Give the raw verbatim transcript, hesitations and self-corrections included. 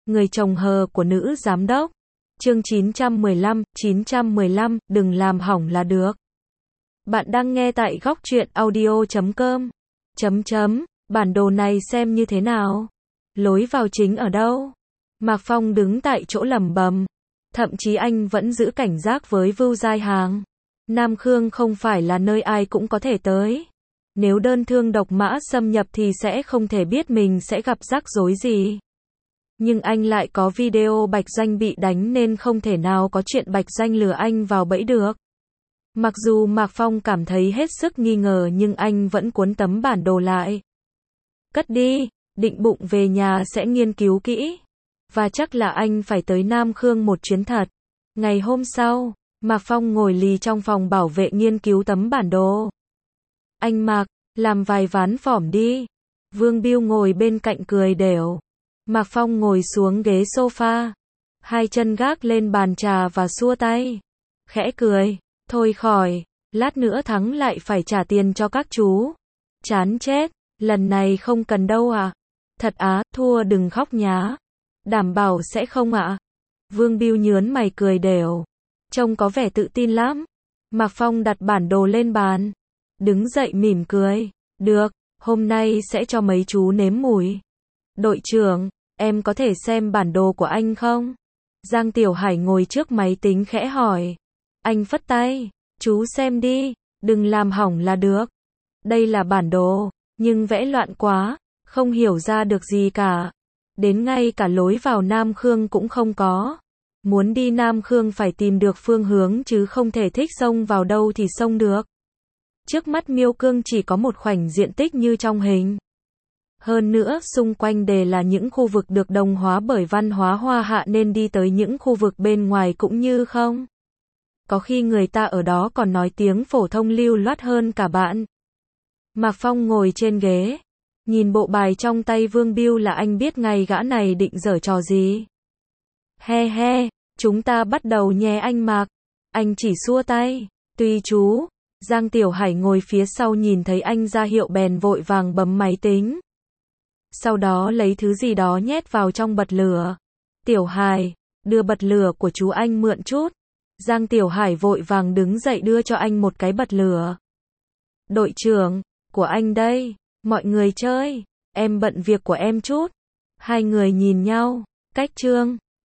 Người chồng hờ của nữ giám đốc. Chương chín trăm mười lăm, chín trăm mười lăm, đừng làm hỏng là được. Bạn đang nghe tại góc truyện audio chấm com. Chấm chấm, bản đồ này xem như thế nào? Lối vào chính ở đâu? Mạc Phong đứng tại chỗ lẩm bẩm. Thậm chí anh vẫn giữ cảnh giác với Vưu Giai Hàng. Nam Khương không phải là nơi ai cũng có thể tới. Nếu đơn thương độc mã xâm nhập thì sẽ không thể biết mình sẽ gặp rắc rối gì. Nhưng anh lại có video Bạch Doanh bị đánh nên không thể nào có chuyện Bạch Doanh lừa anh vào bẫy được. Mặc dù Mạc Phong cảm thấy hết sức nghi ngờ nhưng anh vẫn cuốn tấm bản đồ lại. Cất đi, định bụng về nhà sẽ nghiên cứu kỹ. Và chắc là anh phải tới Nam Khương một chuyến thật. Ngày hôm sau, Mạc Phong ngồi lì trong phòng bảo vệ nghiên cứu tấm bản đồ. Anh Mạc, làm vài ván phỏm đi. Vương Biêu ngồi bên cạnh cười đểu. Mạc Phong ngồi xuống ghế sofa. Hai chân gác lên bàn trà và xua tay. Khẽ cười. Thôi khỏi, lát nữa thắng lại phải trả tiền cho các chú. Chán chết, lần này không cần đâu ạ. À? Thật á, thua đừng khóc nhá. Đảm bảo sẽ không ạ. À? Vương Biêu nhớn mày cười đều. Trông có vẻ tự tin lắm. Mạc Phong đặt bản đồ lên bàn. Đứng dậy mỉm cười. Được, hôm nay sẽ cho mấy chú nếm mùi. Đội trưởng, em có thể xem bản đồ của anh không? Giang Tiểu Hải ngồi trước máy tính khẽ hỏi. Anh phất tay. Chú xem đi, đừng làm hỏng là được. Đây là bản đồ, nhưng vẽ loạn quá, không hiểu ra được gì cả. Đến ngay cả lối vào Nam Khương cũng không có. Muốn đi Nam Khương phải tìm được phương hướng chứ không thể thích xông vào đâu thì xông được. Trước mắt Miêu Cương chỉ có một khoảnh diện tích như trong hình. Hơn nữa, xung quanh đều là những khu vực được đồng hóa bởi văn hóa Hoa Hạ nên đi tới những khu vực bên ngoài cũng như không. Có khi người ta ở đó còn nói tiếng phổ thông lưu loát hơn cả bạn. Mạc Phong ngồi trên ghế. Nhìn bộ bài trong tay Vương Biêu là anh biết ngay gã này định giở trò gì. He he, chúng ta bắt đầu nhé anh Mạc. Anh chỉ xua tay. Tùy chú. Giang Tiểu Hải ngồi phía sau nhìn thấy anh ra hiệu bèn vội vàng bấm máy tính. Sau đó lấy thứ gì đó nhét vào trong bật lửa. Tiểu Hải, đưa bật lửa của chú anh mượn chút. Giang Tiểu Hải vội vàng đứng dậy đưa cho anh một cái bật lửa. Đội trưởng, của anh đây. Mọi người chơi. Em bận việc của em chút. Hai người nhìn nhau. Cách chương.